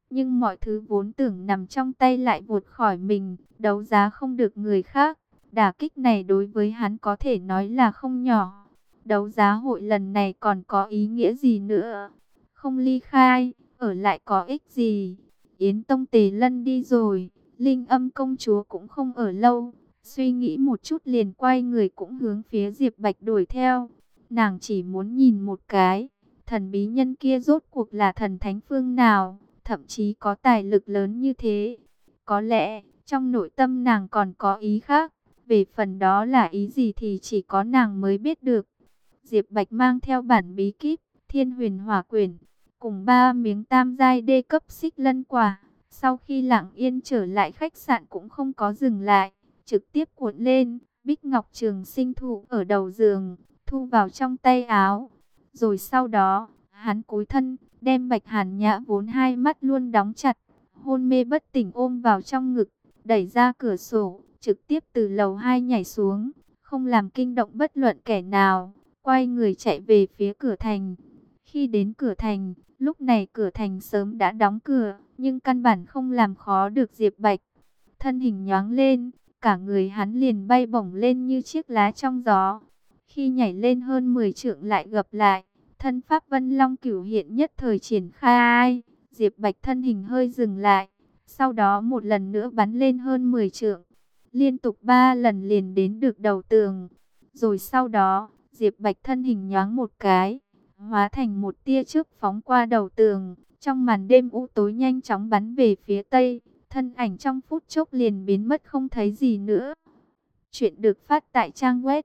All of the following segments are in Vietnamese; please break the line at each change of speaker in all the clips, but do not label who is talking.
Nhưng mọi thứ vốn tưởng nằm trong tay lại vụt khỏi mình, đấu giá không được người khác. Đả kích này đối với hắn có thể nói là không nhỏ. Đấu giá hội lần này còn có ý nghĩa gì nữa? Không ly khai, ở lại có ích gì? Yến Tông Tề Lân đi rồi, Linh Âm công chúa cũng không ở lâu. Suy nghĩ một chút liền quay người cũng hướng phía Diệp Bạch đuổi theo. Nàng chỉ muốn nhìn một cái, thần bí nhân kia rốt cuộc là thần thánh phương nào, thậm chí có tài lực lớn như thế. Có lẽ, trong nội tâm nàng còn có ý khác, về phần đó là ý gì thì chỉ có nàng mới biết được. Diệp Bạch mang theo bản bí kíp, Thiên Huyền Hỏa Quyển, cùng 3 miếng tam giai đê cấp xích lân quả. Sau khi lặng yên trở lại khách sạn cũng không có dừng lại, trực tiếp cuộn lên, bích ngọc trường sinh thụ ở đầu giường, thu vào trong tay áo. Rồi sau đó, hắn cúi thân, đem Bạch Hàn Nhã vốn hai mắt luôn đóng chặt, hôn mê bất tỉnh ôm vào trong ngực, đẩy ra cửa sổ, trực tiếp từ lầu 2 nhảy xuống, không làm kinh động bất luận kẻ nào, quay người chạy về phía cửa thành. Khi đến cửa thành, lúc này cửa thành sớm đã đóng cửa, nhưng căn bản không làm khó được Diệp Bạch. Thân hình nhoáng lên, cả người hắn liền bay bổng lên như chiếc lá trong gió. Khi nhảy lên hơn 10 trượng lại gập lại, thân pháp Vân Long Cửu hiện nhất thời triển khai. Diệp Bạch thân hình hơi dừng lại, sau đó một lần nữa bắn lên hơn 10 trượng, liên tục 3 lần liền đến được đầu tường. Rồi sau đó, Diệp Bạch thân hình nhoáng một cái, hóa thành một tia chớp phóng qua đầu tường, trong màn đêm u tối nhanh chóng bắn về phía tây, thân ảnh trong phút chốc liền biến mất không thấy gì nữa. Chuyện được phát tại trang web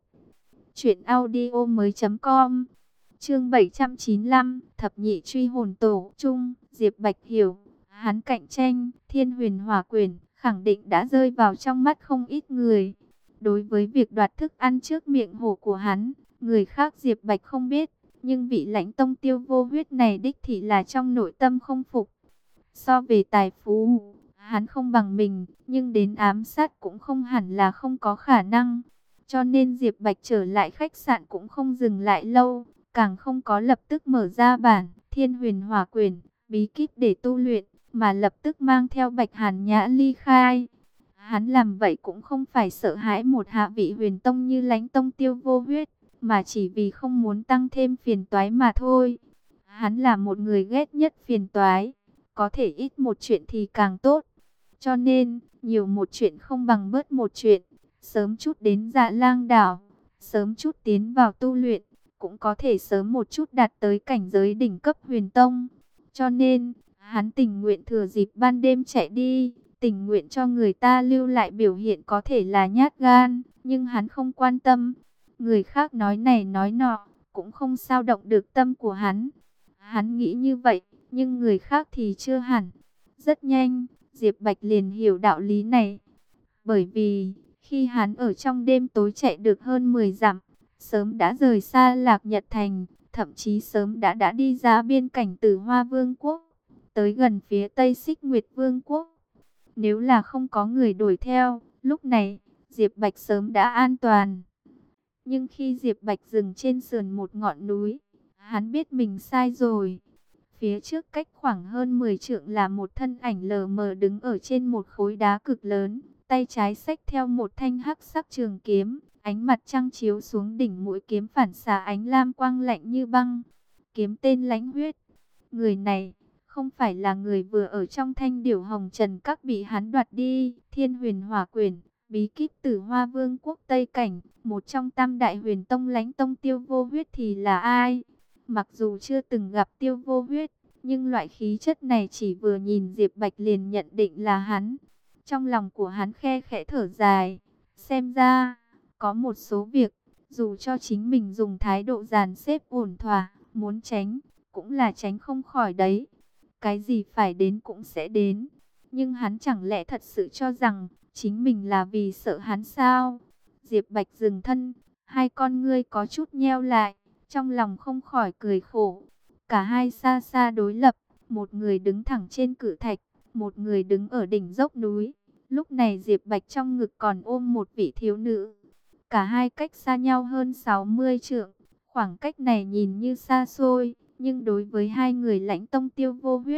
truyệnaudiomoi.com. Chương 795, thập nhị truy hồn tổ chung. Diệp Bạch hiểu, hắn cạnh tranh Thiên Huyền Hỏa Quyển khẳng định đã rơi vào trong mắt không ít người. Đối với việc đoạt thức ăn trước miệng hổ của hắn, người khác Diệp Bạch không biết, nhưng vị Lãnh Tông Tiêu Vô Huyết này đích thị là trong nội tâm không phục. So về tài phú, hắn không bằng mình, nhưng đến ám sát cũng không hẳn là không có khả năng. Cho nên Diệp Bạch trở lại khách sạn cũng không dừng lại lâu, càng không có lập tức mở ra bản Thiên Huyền Hỏa Quyển, bí kíp để tu luyện, mà lập tức mang theo Bạch Hàn Nhã ly khai. Hắn làm vậy cũng không phải sợ hãi một hạ vị huyền tông như Lãnh Tông Tiêu Vô Huyết, mà chỉ vì không muốn tăng thêm phiền toái mà thôi. Hắn là một người ghét nhất phiền toái, có thể ít một chuyện thì càng tốt. Cho nên, nhiều một chuyện không bằng bớt một chuyện. Sớm chút đến Dạ Lang đảo, sớm chút tiến vào tu luyện, cũng có thể sớm một chút đạt tới cảnh giới đỉnh cấp huyền tông. Cho nên, hắn tình nguyện thừa dịp ban đêm chạy đi, tình nguyện cho người ta lưu lại biểu hiện có thể là nhát gan, nhưng hắn không quan tâm. Người khác nói này nói nọ, cũng không sao động được tâm của hắn. Hắn nghĩ như vậy, nhưng người khác thì chưa hẳn. Rất nhanh, Diệp Bạch liền hiểu đạo lý này. Bởi vì, khi hắn ở trong đêm tối chạy được hơn 10 dặm, sớm đã rời xa Lạc Nhật Thành, thậm chí sớm đã đi ra biên cảnh Tử Hoa Vương quốc, tới gần phía Tây Xích Nguyệt Vương quốc. Nếu là không có người đuổi theo, lúc này, Diệp Bạch sớm đã an toàn. Nhưng khi Diệp Bạch dừng trên sườn một ngọn núi, hắn biết mình sai rồi. Phía trước cách khoảng hơn 10 trượng là một thân ảnh lờ mờ đứng ở trên một khối đá cực lớn, tay trái xách theo một thanh hắc sắc trường kiếm, ánh mặt trăng chiếu xuống đỉnh mũi kiếm phản xạ ánh lam quang lạnh như băng. Kiếm tên Lãnh Huyết. Người này không phải là người vừa ở trong Thanh Điểu Hồng Trần Các bị hắn đoạt đi Thiên Huyền Hỏa Quyển, bí kíp Tử Hoa Vương quốc Tây Cảnh, một trong tam đại huyền tông Lãnh Tông Tiêu Vô Huyết thì là ai? Mặc dù chưa từng gặp Tiêu Vô Huyết, nhưng loại khí chất này chỉ vừa nhìn Diệp Bạch liền nhận định là hắn. Trong lòng của hắn khe khẽ thở dài, xem ra, có một số việc, dù cho chính mình dùng thái độ dàn xếp ổn thỏa, muốn tránh, cũng là tránh không khỏi đấy. Cái gì phải đến cũng sẽ đến, nhưng hắn chẳng lẽ thật sự cho rằng, chính mình là vì sợ hắn sao? Diệp Bạch dừng thân, hai con ngươi có chút nheo lại, trong lòng không khỏi cười khổ. Cả hai xa xa đối lập, một người đứng thẳng trên cự thạch, một người đứng ở đỉnh dốc núi. Lúc này Diệp Bạch trong ngực còn ôm một vị thiếu nữ. Cả hai cách xa nhau hơn 60 trượng. Khoảng cách này nhìn như xa xôi, nhưng đối với hai người Lãnh Tông Tiêu Vô Huyết,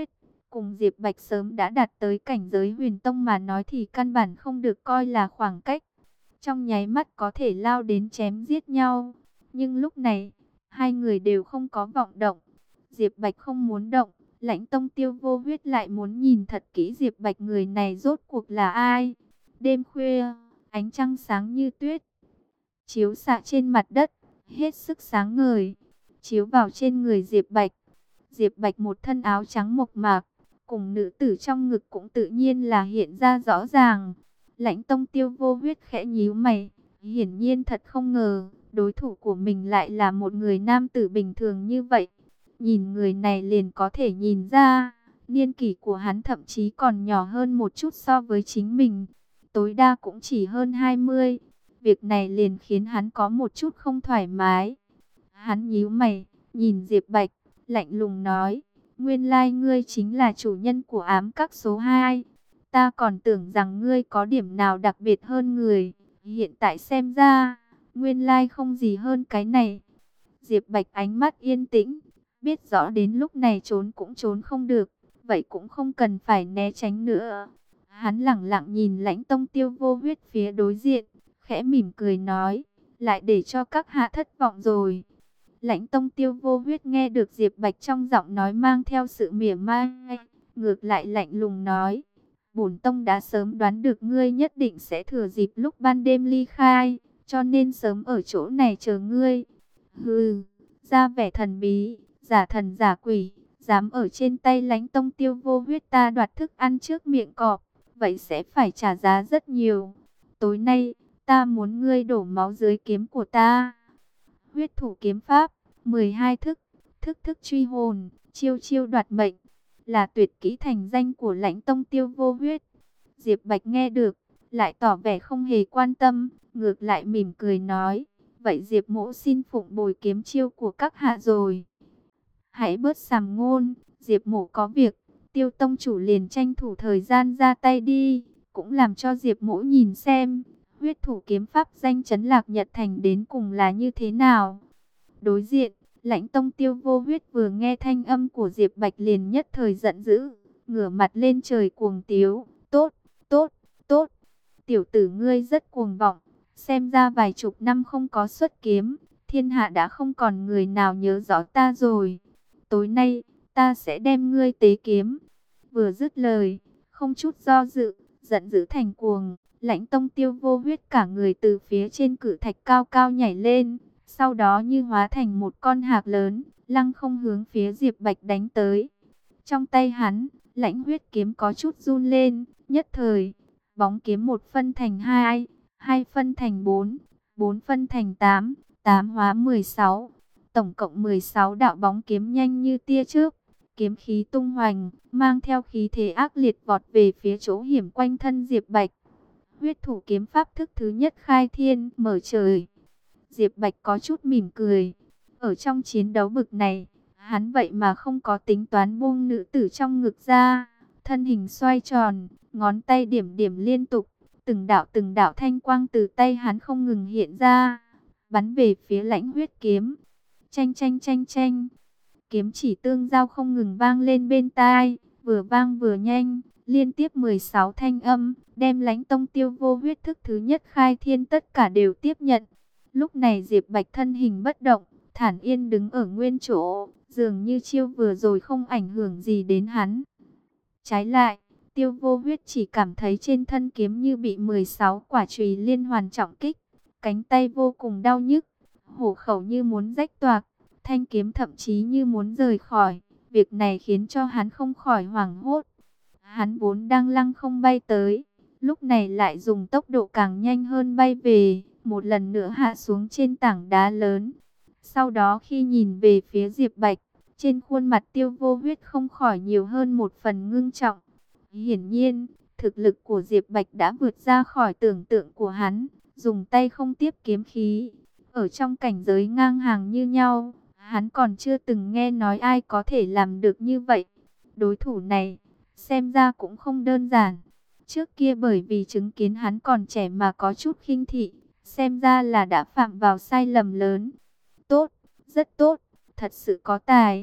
cùng Diệp Bạch sớm đã đạt tới cảnh giới huyền tông mà nói thì căn bản không được coi là khoảng cách. Trong nháy mắt có thể lao đến chém giết nhau. Nhưng lúc này, hai người đều không có vọng động. Diệp Bạch không muốn động, Lãnh Tông Tiêu Vô Huyết lại muốn nhìn thật kỹ Diệp Bạch người này rốt cuộc là ai. Đêm khuya, ánh trăng sáng như tuyết, chiếu xạ trên mặt đất, hết sức sáng ngời, chiếu vào trên người Diệp Bạch. Diệp Bạch một thân áo trắng mộc mạc, cùng nữ tử trong ngực cũng tự nhiên là hiện ra rõ ràng. Lãnh Tông Tiêu Vô Huyết khẽ nhíu mày, hiển nhiên thật không ngờ, đối thủ của mình lại là một người nam tử bình thường như vậy. Nhìn người này liền có thể nhìn ra, niên kỷ của hắn thậm chí còn nhỏ hơn một chút so với chính mình. Tối đa cũng chỉ hơn 20. Việc này liền khiến hắn có một chút không thoải mái. Hắn nhíu mày, nhìn Diệp Bạch, lạnh lùng nói, nguyên lai ngươi chính là chủ nhân của ám các số 2. Ta còn tưởng rằng ngươi có điểm nào đặc biệt hơn người, hiện tại xem ra, nguyên lai không gì hơn cái này. Diệp Bạch ánh mắt yên tĩnh, biết rõ đến lúc này trốn cũng trốn không được, vậy cũng không cần phải né tránh nữa. Hắn lẳng lặng nhìn Lãnh Tông Tiêu Vô Huyết phía đối diện, khẽ mỉm cười nói, lại để cho các hạ thất vọng rồi. Lãnh Tông Tiêu Vô Huyết nghe được Diệp Bạch trong giọng nói mang theo sự mỉa mai, ngược lại lạnh lùng nói, bổn tông đã sớm đoán được ngươi nhất định sẽ thừa dịp lúc ban đêm ly khai, cho nên sớm ở chỗ này chờ ngươi. Hừ, ra vẻ thần bí, giả thần giả quỷ, dám ở trên tay Lãnh Tông Tiêu Vô Huyết ta đoạt thức ăn trước miệng cọp, vậy sẽ phải trả giá rất nhiều. Tối nay, ta muốn ngươi đổ máu dưới kiếm của ta. Huyết thủ kiếm pháp, 12 thức, thức thức truy hồn, chiêu chiêu đoạt mệnh, là tuyệt kỹ thành danh của Lãnh Tông Tiêu Vô Huyết. Diệp Bạch nghe được, lại tỏ vẻ không hề quan tâm, ngược lại mỉm cười nói, vậy Diệp mỗ xin phụng bồi kiếm chiêu của các hạ rồi. Hãy bớt sàm ngôn, Diệp mỗ có việc. Tiêu tông chủ liền tranh thủ thời gian ra tay đi, cũng làm cho Diệp mỗ nhìn xem, huyết thủ kiếm pháp danh chấn Lạc Nhật Thành đến cùng là như thế nào. Đối diện, Lãnh Tông Tiêu Vô Huyết vừa nghe thanh âm của Diệp Bạch liền nhất thời giận dữ, ngửa mặt lên trời cuồng tiếu, tốt, tốt, tốt, tiểu tử ngươi rất cuồng vọng, xem ra vài chục năm không có xuất kiếm, thiên hạ đã không còn người nào nhớ rõ ta rồi. Tối nay, ta sẽ đem ngươi tế kiếm. Vừa dứt lời, không chút do dự, giận dữ thành cuồng, Lãnh Tông Tiêu Vô Huyết cả người từ phía trên cự thạch cao cao nhảy lên, sau đó như hóa thành một con hạc lớn, lăng không hướng phía Diệp Bạch đánh tới. Trong tay hắn, lãnh huyết kiếm có chút run lên, nhất thời, bóng kiếm một phân thành hai, hai phân thành bốn, bốn phân thành tám, tám hóa 16. Tổng cộng 16 đạo bóng kiếm nhanh như tia chớp, kiếm khí tung hoành, mang theo khí thế ác liệt vọt về phía chỗ hiểm quanh thân Diệp Bạch. Huyết thủ kiếm pháp thức thứ nhất khai thiên, mở trời. Diệp Bạch có chút mỉm cười. Ở trong chiến đấu bực này, hắn vậy mà không có tính toán buông nữ tử trong ngực ra. Thân hình xoay tròn, ngón tay điểm điểm liên tục. Từng đạo thanh quang từ tay hắn không ngừng hiện ra, bắn về phía lãnh huyết kiếm. Chanh chanh chanh chanh. Kiếm chỉ tương giao không ngừng vang lên bên tai, vừa vang vừa nhanh, liên tiếp 16 thanh âm, đem Lãnh Tông Tiêu Vô Huyết thức thứ nhất khai thiên tất cả đều tiếp nhận. Lúc này Diệp Bạch thân hình bất động, thản yên đứng ở nguyên chỗ, dường như chiêu vừa rồi không ảnh hưởng gì đến hắn. Trái lại, Tiêu Vô Huyết chỉ cảm thấy trên thân kiếm như bị 16 quả chùy liên hoàn trọng kích, cánh tay vô cùng đau nhức, hổ khẩu như muốn rách toạc, thanh kiếm thậm chí như muốn rời khỏi. Việc này khiến cho hắn không khỏi hoảng hốt. Hắn vốn đang lăng không bay tới, lúc này lại dùng tốc độ càng nhanh hơn bay về, một lần nữa hạ xuống trên tảng đá lớn. Sau đó khi nhìn về phía Diệp Bạch, trên khuôn mặt Tiêu Vô Huyết không khỏi nhiều hơn một phần ngưng trọng. Hiển nhiên, thực lực của Diệp Bạch đã vượt ra khỏi tưởng tượng của hắn, dùng tay không tiếp kiếm khí. Ở trong cảnh giới ngang hàng như nhau, hắn còn chưa từng nghe nói ai có thể làm được như vậy. Đối thủ này, xem ra cũng không đơn giản. Trước kia bởi vì chứng kiến hắn còn trẻ mà có chút khinh thị, xem ra là đã phạm vào sai lầm lớn. Tốt, rất tốt, thật sự có tài.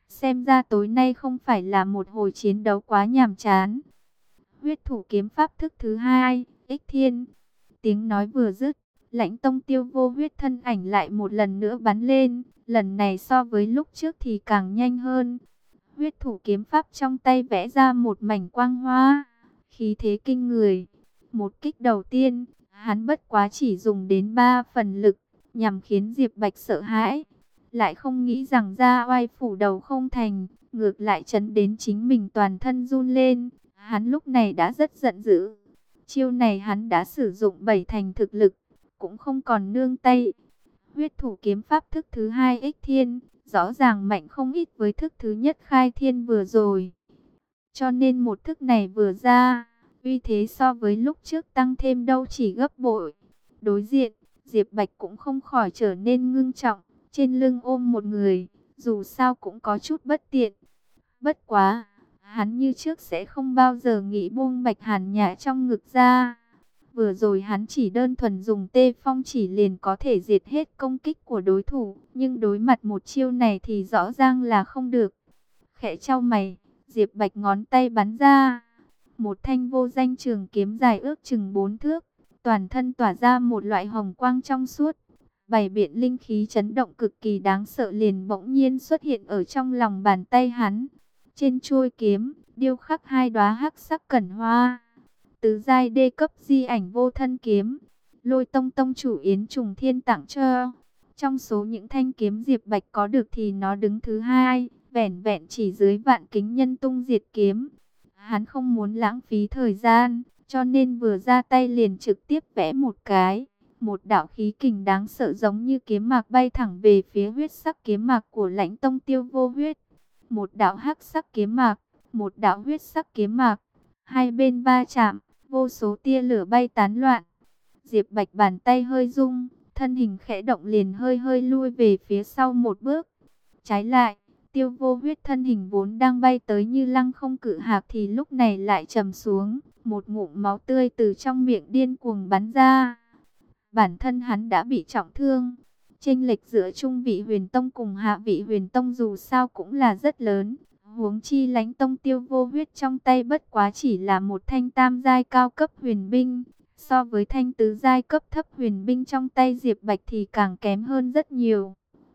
Xem ra tối nay không phải là một hồi chiến đấu quá nhàm chán. Huyết thủ kiếm pháp thức thứ hai, Ích Thiên. Tiếng nói vừa dứt, Lãnh Tông Tiêu Vô Huyết thân ảnh lại một lần nữa bắn lên, lần này so với lúc trước thì càng nhanh hơn. Huyết thủ kiếm pháp trong tay vẽ ra một mảnh quang hoa, khí thế kinh người. Một kích đầu tiên, hắn bất quá chỉ dùng đến 3 phần lực, nhằm khiến Diệp Bạch sợ hãi. Lại không nghĩ rằng ra oai phủ đầu không thành, ngược lại chấn đến chính mình toàn thân run lên. Hắn lúc này đã rất giận dữ. Chiêu này hắn đã sử dụng 7 thành thực lực, cũng không còn nương tay. Huyết thủ kiếm pháp thức thứ hai Ích Thiên, rõ ràng mạnh không ít với thức thứ nhất Khai Thiên vừa rồi. Cho nên một thức này vừa ra, uy thế so với lúc trước tăng thêm đâu chỉ gấp bội. Đối diện, Diệp Bạch cũng không khỏi trở nên ngưng trọng, trên lưng ôm một người, dù sao cũng có chút bất tiện. Bất quá, hắn như trước sẽ không bao giờ nghĩ buông Bạch Hàn Nhã trong ngực ra. Vừa rồi hắn chỉ đơn thuần dùng tê phong chỉ liền có thể diệt hết công kích của đối thủ, nhưng đối mặt một chiêu này thì rõ ràng là không được. Khẽ chau mày, Diệp Bạch ngón tay bắn ra. Một thanh vô danh trường kiếm dài ước chừng 4 thước, toàn thân tỏa ra một loại hồng quang trong suốt. Bảy biện linh khí chấn động cực kỳ đáng sợ liền bỗng nhiên xuất hiện ở trong lòng bàn tay hắn. Trên chuôi kiếm, điêu khắc 2 đóa hắc sắc cẩn hoa. Tứ giai đê cấp di ảnh vô thân kiếm, Lôi Tông tông chủ Yến Trùng Thiên tặng cho. Trong số những thanh kiếm Diệp Bạch có được thì nó đứng thứ hai, vẻn vẹn chỉ dưới Vạn Kính Nhân Tung Diệt kiếm. Hắn không muốn lãng phí thời gian, cho nên vừa ra tay liền trực tiếp vẽ một cái. Một đạo khí kình đáng sợ giống như kiếm mạc bay thẳng về phía huyết sắc kiếm mạc của Lãnh Tông Tiêu Vô Huyết. Một đạo hắc sắc kiếm mạc, một đạo huyết sắc kiếm mạc. Hai bên va chạm, vô số tia lửa bay tán loạn. Diệp Bạch bàn tay hơi rung, thân hình khẽ động liền hơi hơi lui về phía sau một bước. Trái lại, Tiêu Vô Huyết thân hình vốn đang bay tới như lăng không cự hạc thì lúc này lại trầm xuống, một ngụm máu tươi từ trong miệng điên cuồng bắn ra. Bản thân hắn đã bị trọng thương, chênh lệch giữa Trung Vị Huyền Tông cùng Hạ Vị Huyền Tông dù sao cũng là rất lớn. Huống chi Lãnh Tông Tiêu Vô Huyết trong tay bất quá chỉ là một thanh tam giai cao cấp huyền binh, so với thanh tứ giai cấp thấp huyền binh trong tay Diệp Bạch thì càng kém hơn rất nhiều.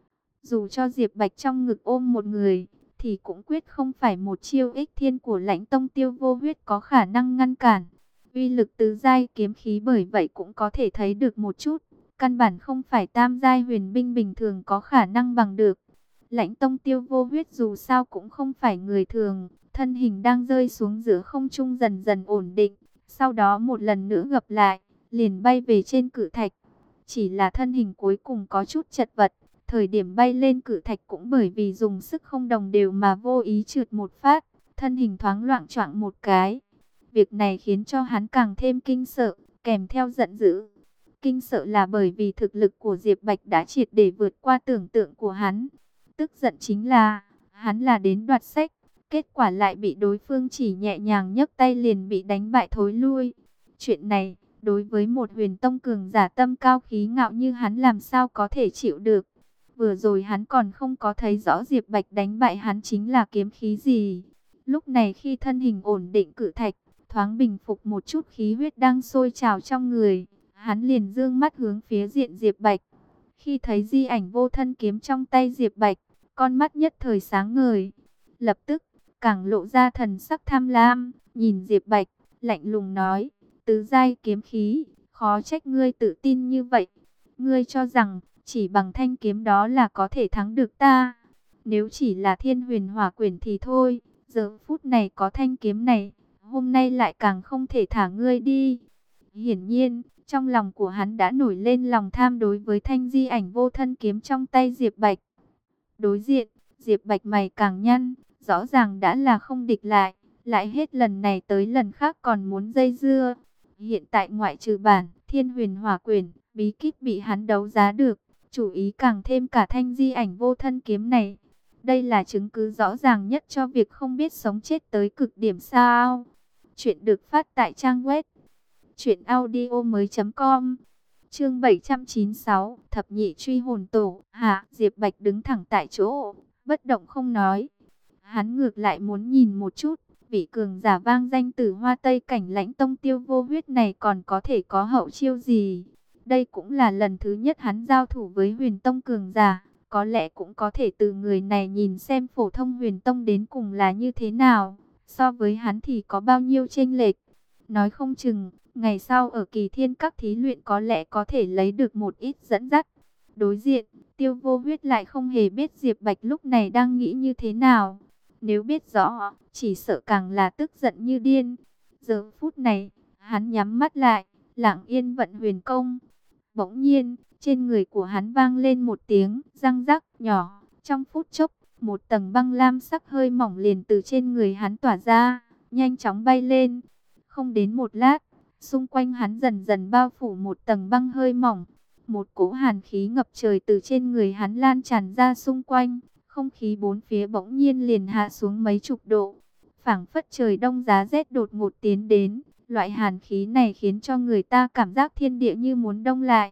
Dù cho Diệp Bạch trong ngực ôm một người, thì cũng quyết không phải một chiêu Ích Thiên của Lãnh Tông Tiêu Vô Huyết có khả năng ngăn cản. Uy lực tứ giai kiếm khí bởi vậy cũng có thể thấy được một chút, căn bản không phải tam giai huyền binh bình thường có khả năng bằng được. Lãnh Tông Tiêu Vô Huyết dù sao cũng không phải người thường, thân hình đang rơi xuống giữa không trung dần dần ổn định, sau đó một lần nữa gập lại, liền bay về trên cự thạch. Chỉ là thân hình cuối cùng có chút chật vật, thời điểm bay lên cự thạch cũng bởi vì dùng sức không đồng đều mà vô ý trượt một phát, thân hình thoáng loạng choạng một cái. Việc này khiến cho hắn càng thêm kinh sợ, kèm theo giận dữ. Kinh sợ là bởi vì thực lực của Diệp Bạch đã triệt để vượt qua tưởng tượng của hắn. Tức giận chính là, hắn là đến đoạt sách, kết quả lại bị đối phương chỉ nhẹ nhàng nhấc tay liền bị đánh bại thối lui. Chuyện này, đối với một huyền tông cường giả tâm cao khí ngạo như hắn làm sao có thể chịu được. Vừa rồi hắn còn không có thấy rõ Diệp Bạch đánh bại hắn chính là kiếm khí gì. Lúc này khi thân hình ổn định cự thạch, thoáng bình phục một chút khí huyết đang sôi trào trong người, hắn liền dương mắt hướng phía diện Diệp Bạch. Khi thấy di ảnh vô thân kiếm trong tay Diệp Bạch, con mắt nhất thời sáng ngời, lập tức càng lộ ra thần sắc tham lam, nhìn Diệp Bạch, lạnh lùng nói: "Tứ giai kiếm khí, khó trách ngươi tự tin như vậy. Ngươi cho rằng chỉ bằng thanh kiếm đó là có thể thắng được ta? Nếu chỉ là Thiên Huyền Hỏa Quyển thì thôi, giờ phút này có thanh kiếm này, hôm nay lại càng không thể thả ngươi đi." Hiển nhiên, trong lòng của hắn đã nổi lên lòng tham đối với thanh di ảnh vô thân kiếm trong tay Diệp Bạch. Đối diện, Diệp Bạch mày càng nhăn, rõ ràng đã là không địch lại hết lần này tới lần khác còn muốn dây dưa. Hiện tại ngoại trừ bản Thiên Huyền Hỏa Quyển, bí kíp bị hắn đấu giá được, chủ ý càng thêm cả thanh di ảnh vô thân kiếm này. Đây là chứng cứ rõ ràng nhất cho việc không biết sống chết tới cực điểm sao. Chuyện được phát tại trang web truyệnaudiomoi.com. Chương 796, thập nhị truy hồn tổ. Hạ, Diệp Bạch đứng thẳng tại chỗ, bất động không nói. Hắn ngược lại muốn nhìn một chút, vị cường giả vang danh từ Hoa Tây Cảnh Lãnh Tông Tiêu Vô Huyết này còn có thể có hậu chiêu gì. Đây cũng là lần thứ nhất hắn giao thủ với Huyền Tông cường giả, có lẽ cũng có thể từ người này nhìn xem phổ thông Huyền Tông đến cùng là như thế nào, so với hắn thì có bao nhiêu chênh lệch. Nói không chừng, ngày sau ở Kỳ Thiên các thí luyện có lẽ có thể lấy được một ít dẫn dắt. Đối diện, Tiêu Vô Huyết lại không hề biết Diệp Bạch lúc này đang nghĩ như thế nào. Nếu biết rõ, chỉ sợ càng là tức giận như điên. Giờ phút này, hắn nhắm mắt lại, lặng yên vận huyền công. Bỗng nhiên, trên người của hắn vang lên một tiếng răng rắc nhỏ. Trong phút chốc, một tầng băng lam sắc hơi mỏng liền từ trên người hắn tỏa ra, nhanh chóng bay lên. Không đến một lát, xung quanh hắn dần dần bao phủ một tầng băng hơi mỏng. Một cỗ hàn khí ngập trời từ trên người hắn lan tràn ra xung quanh. Không khí bốn phía bỗng nhiên liền hạ xuống mấy chục độ. Phảng phất trời đông giá rét đột ngột tiến đến. Loại hàn khí này khiến cho người ta cảm giác thiên địa như muốn đông lại.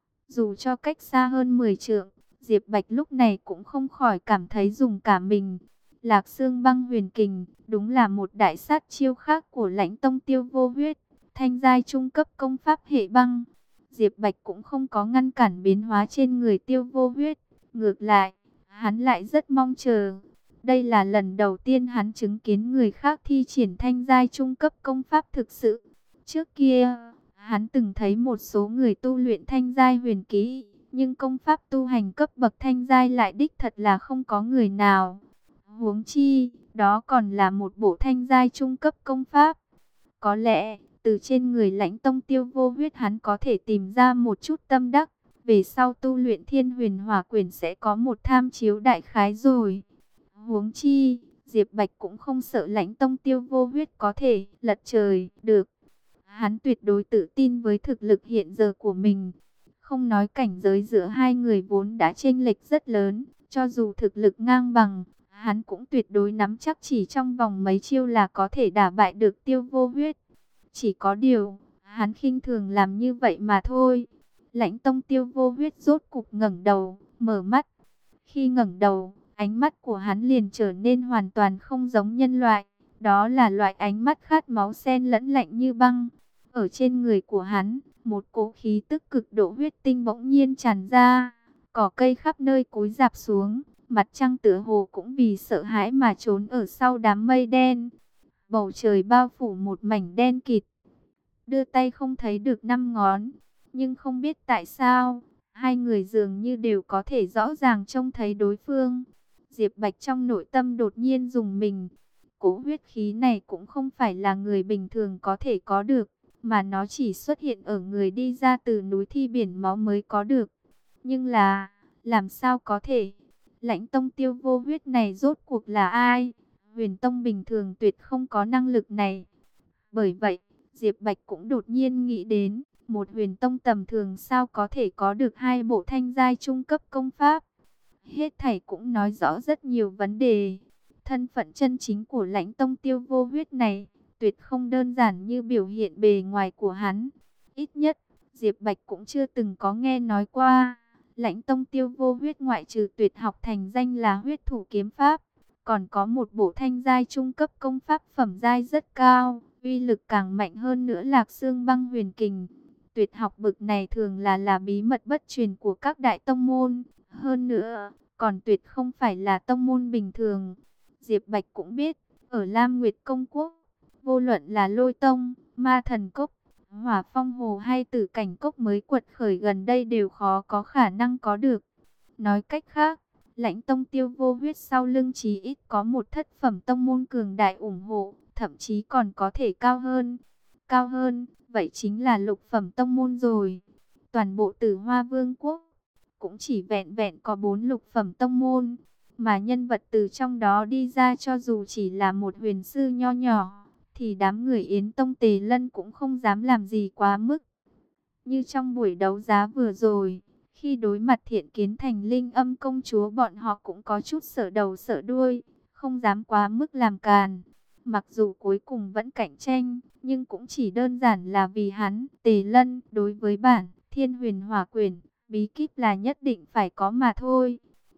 Dù cho cách xa hơn 10 trượng, Diệp Bạch lúc này cũng không khỏi cảm thấy rùng cả mình. Lạc Xương Băng Huyền Kình, đúng là một đại sát chiêu khác của Lãnh Tông Tiêu Vô Huyết, thanh giai trung cấp công pháp hệ băng. Diệp Bạch cũng không có ngăn cản biến hóa trên người Tiêu Vô Huyết, ngược lại, hắn lại rất mong chờ. Đây là lần đầu tiên hắn chứng kiến người khác thi triển thanh giai trung cấp công pháp thực sự. Trước kia, hắn từng thấy một số người tu luyện thanh giai huyền kỹ, nhưng công pháp tu hành cấp bậc thanh giai lại đích thật là không có người nào. Huống chi, đó còn là một bộ thanh giai trung cấp công pháp. Có lẽ, từ trên người Lãnh Tông Tiêu Vô Huyết hắn có thể tìm ra một chút tâm đắc. Về sau tu luyện Thiên Huyền Hỏa Quyền sẽ có một tham chiếu đại khái rồi. Huống chi, Diệp Bạch cũng không sợ Lãnh Tông Tiêu Vô Huyết có thể lật trời được. Hắn tuyệt đối tự tin với thực lực hiện giờ của mình. Không nói cảnh giới giữa hai người vốn đã chênh lệch rất lớn, cho dù thực lực ngang bằng, hắn cũng tuyệt đối nắm chắc chỉ trong vòng mấy chiêu là có thể đả bại được Tiêu Vô Huyết. Chỉ có điều, hắn khinh thường làm như vậy mà thôi. Lãnh Tông Tiêu Vô Huyết rốt cục ngẩng đầu, mở mắt. Khi ngẩng đầu, ánh mắt của hắn liền trở nên hoàn toàn không giống nhân loại. Đó là loại ánh mắt khát máu xen lẫn lạnh như băng. Ở trên người của hắn, một cỗ khí tức cực độ huyết tinh bỗng nhiên tràn ra. Cỏ cây khắp nơi cúi rạp xuống, mặt trăng tựa hồ cũng vì sợ hãi mà trốn ở sau đám mây đen. Bầu trời bao phủ một mảnh đen kịt. Đưa tay không thấy được năm ngón, nhưng không biết tại sao, hai người dường như đều có thể rõ ràng trông thấy đối phương. Diệp Bạch trong nội tâm đột nhiên rùng mình. Cỗ huyết khí này cũng không phải là người bình thường có thể có được, mà nó chỉ xuất hiện ở người đi ra từ núi thi biển máu mới có được. Nhưng là, làm sao có thể? Lãnh Tông Tiêu Vô Huyết này rốt cuộc là ai? Huyền Tông bình thường tuyệt không có năng lực này. Bởi vậy, Diệp Bạch cũng đột nhiên nghĩ đến, một huyền tông tầm thường sao có thể có được hai bộ thanh giai trung cấp công pháp. Hết thảy cũng nói rõ rất nhiều vấn đề. Thân phận chân chính của Lãnh Tông Tiêu Vô Huyết này, tuyệt không đơn giản như biểu hiện bề ngoài của hắn. Ít nhất, Diệp Bạch cũng chưa từng có nghe nói qua. Lãnh Tông Tiêu Vô Huyết ngoại trừ tuyệt học thành danh là huyết thủ kiếm pháp, còn có một bộ thanh giai trung cấp công pháp phẩm giai rất cao, uy lực càng mạnh hơn nữa Lạc Xương Băng Huyền Kình. Tuyệt học bực này thường là bí mật bất truyền của các đại tông môn, hơn nữa, còn tuyệt không phải là tông môn bình thường. Diệp Bạch cũng biết, ở Lam Nguyệt Công Quốc, vô luận là Lôi Tông, Ma Thần Cốc, Hỏa Phong Hồ hay Tử Cảnh Cốc mới quật khởi gần đây đều khó có khả năng có được. Nói cách khác, Lãnh Tông Tiêu Vô Huyết sau lưng chí ít có một thất phẩm tông môn cường đại ủng hộ, thậm chí còn có thể cao hơn. Cao hơn, vậy chính là lục phẩm tông môn rồi. Toàn bộ Tử Hoa Vương quốc cũng chỉ vẹn vẹn có 4 lục phẩm tông môn, mà nhân vật từ trong đó đi ra cho dù chỉ là một huyền sư nho nhỏ, thì đám người Yến Tông Tề Lân cũng không dám làm gì quá mức. Như trong buổi đấu giá vừa rồi, khi đối mặt Thiện Kiến Thành Linh Âm công chúa, bọn họ cũng có chút sợ đầu sợ đuôi, không dám quá mức làm càn. Mặc dù cuối cùng vẫn cạnh tranh, nhưng cũng chỉ đơn giản là vì hắn, Tề Lân, đối với bản Thiên Huyền Hỏa Quyền, bí kíp là nhất định phải có mà thôi.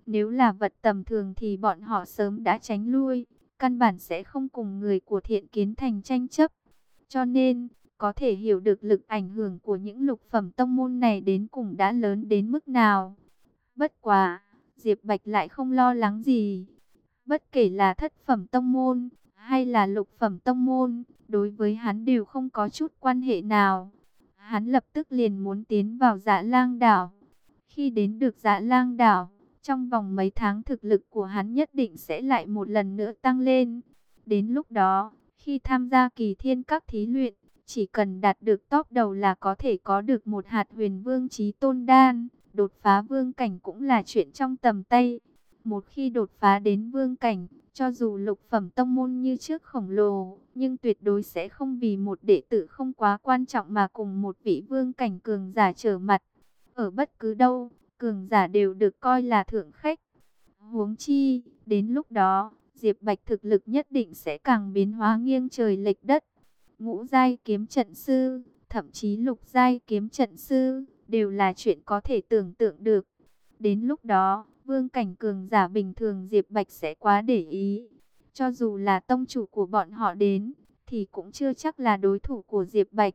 Nếu là vật tầm thường thì bọn họ sớm đã tránh lui, căn bản sẽ không cùng người của Thiện Kiến Thành tranh chấp. Cho nên, có thể hiểu được lực ảnh hưởng của những lục phẩm tông môn này đến cùng đã lớn đến mức nào. Bất quá, Diệp Bạch lại không lo lắng gì. Bất kể là thất phẩm tông môn hay là lục phẩm tông môn, đối với hắn đều không có chút quan hệ nào. Hắn lập tức liền muốn tiến vào Dạ Lang đảo. Khi đến được Dạ Lang đảo, trong vòng mấy tháng thực lực của hắn nhất định sẽ lại một lần nữa tăng lên. Đến lúc đó, khi tham gia kỳ thiên các thí luyện, chỉ cần đạt được top đầu là có thể có được một hạt huyền vương chí tôn đan. Đột phá vương cảnh cũng là chuyện trong tầm tay. Một khi đột phá đến vương cảnh, cho dù lục phẩm tông môn như trước khổng lồ, nhưng tuyệt đối sẽ không vì một đệ tử không quá quan trọng mà cùng một vị vương cảnh cường giả trở mặt. Ở bất cứ đâu, cường giả đều được coi là thượng khách. Huống chi, đến lúc đó, Diệp Bạch thực lực nhất định sẽ càng biến hóa nghiêng trời lệch đất. Ngũ giai kiếm trận sư, thậm chí lục giai kiếm trận sư, đều là chuyện có thể tưởng tượng được. Đến lúc đó, vương cảnh cường giả bình thường Diệp Bạch sẽ quá để ý. Cho dù là tông chủ của bọn họ đến, thì cũng chưa chắc là đối thủ của Diệp Bạch.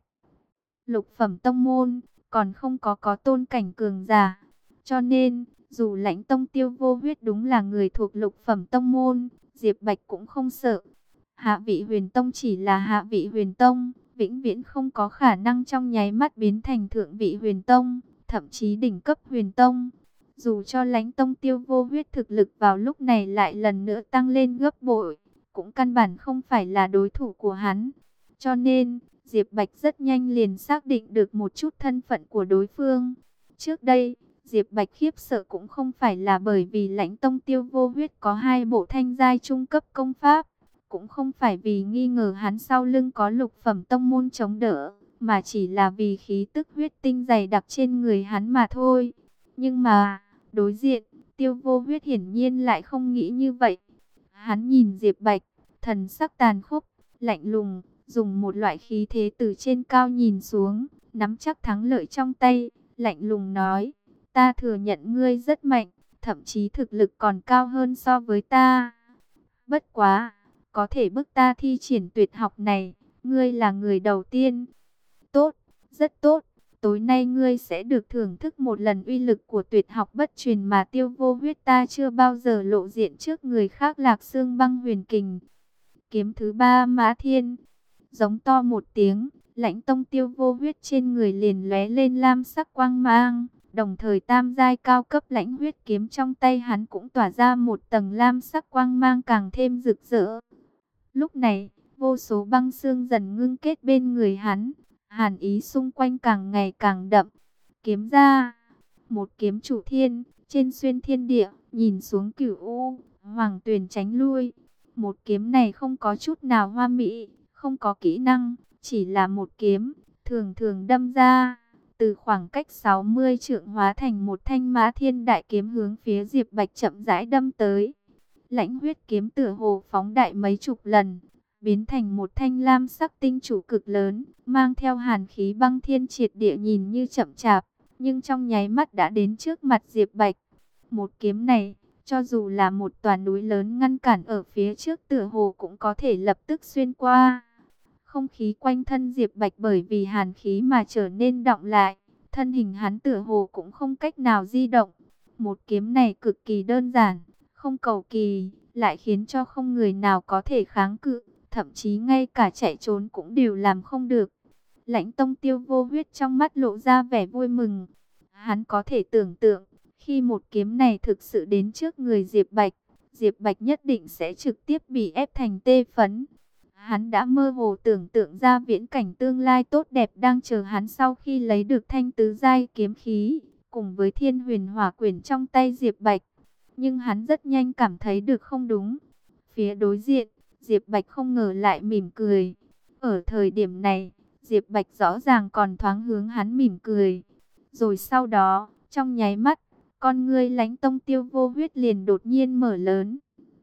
Lục phẩm tông môn, còn không có tôn cảnh cường giả. Cho nên, dù Lãnh Tông Tiêu Vô Huyết đúng là người thuộc lục phẩm tông môn, Diệp Bạch cũng không sợ. Hạ vị huyền tông chỉ là hạ vị huyền tông, vĩnh viễn không có khả năng trong nháy mắt biến thành thượng vị huyền tông, thậm chí đỉnh cấp huyền tông. Dù cho Lãnh Tông Tiêu Vô Huyết thực lực vào lúc này lại lần nữa tăng lên gấp bội, cũng căn bản không phải là đối thủ của hắn. Cho nên, Diệp Bạch rất nhanh liền xác định được một chút thân phận của đối phương. Trước đây, Diệp Bạch khiếp sợ cũng không phải là bởi vì Lãnh Tông Tiêu Vô Huyết có hai bộ thanh giai trung cấp công pháp, cũng không phải vì nghi ngờ hắn sau lưng có lục phẩm tông môn chống đỡ, mà chỉ là vì khí tức huyết tinh dày đặc trên người hắn mà thôi. Nhưng mà, đối diện, Tiêu Vô Huyết hiển nhiên lại không nghĩ như vậy. Hắn nhìn Diệp Bạch, thần sắc tàn khốc, lạnh lùng, dùng một loại khí thế từ trên cao nhìn xuống, nắm chắc thắng lợi trong tay, lạnh lùng nói: ta thừa nhận ngươi rất mạnh, thậm chí thực lực còn cao hơn so với ta. Bất quá, có thể bức ta thi triển tuyệt học này, ngươi là người đầu tiên. Tốt, rất tốt. Tối nay ngươi sẽ được thưởng thức một lần uy lực của tuyệt học bất truyền mà Tiêu Vô Huyết ta chưa bao giờ lộ diện trước người khác, Lạc Xương Băng Huyền Kình. Kiếm thứ ba Mã Thiên. Giống to một tiếng, Lãnh Tông Tiêu Vô Huyết trên người liền lóe lên lam sắc quang mang. Đồng thời tam giai cao cấp lãnh huyết kiếm trong tay hắn cũng tỏa ra một tầng lam sắc quang mang càng thêm rực rỡ. Lúc này, vô số băng xương dần ngưng kết bên người hắn, hàn ý xung quanh càng ngày càng đậm. Kiếm ra, một kiếm chủ thiên, trên xuyên thiên địa, nhìn xuống Cửu U, Hoàng Tuyền tránh lui. Một kiếm này không có chút nào hoa mỹ, không có kỹ năng, chỉ là một kiếm, thường thường đâm ra. Từ khoảng cách 60 trượng hóa thành một thanh Mã Thiên đại kiếm hướng phía Diệp Bạch chậm rãi đâm tới. Lãnh huyết kiếm tựa hồ phóng đại mấy chục lần, biến thành một thanh lam sắc tinh chủ cực lớn, mang theo hàn khí băng thiên triệt địa, nhìn như chậm chạp, nhưng trong nháy mắt đã đến trước mặt Diệp Bạch. Một kiếm này, cho dù là một tòa núi lớn ngăn cản ở phía trước tựa hồ cũng có thể lập tức xuyên qua. Không khí quanh thân Diệp Bạch bởi vì hàn khí mà trở nên đọng lại, thân hình hắn tựa hồ cũng không cách nào di động. Một kiếm này cực kỳ đơn giản, không cầu kỳ, lại khiến cho không người nào có thể kháng cự, thậm chí ngay cả chạy trốn cũng đều làm không được. Lãnh Tông Tiêu Vô Huyết trong mắt lộ ra vẻ vui mừng. Hắn có thể tưởng tượng, khi một kiếm này thực sự đến trước người Diệp Bạch nhất định sẽ trực tiếp bị ép thành tê phấn. Hắn đã mơ hồ tưởng tượng ra viễn cảnh tương lai tốt đẹp đang chờ hắn sau khi lấy được thanh tứ giai kiếm khí, cùng với Thiên Huyền Hỏa Quyển trong tay Diệp Bạch. Nhưng hắn rất nhanh cảm thấy được không đúng. Phía đối diện, Diệp Bạch không ngờ lại mỉm cười. Ở thời điểm này, Diệp Bạch rõ ràng còn thoáng hướng hắn mỉm cười. Rồi sau đó, trong nháy mắt, con ngươi Lãnh Tông Tiêu Vô Huyết liền đột nhiên mở lớn.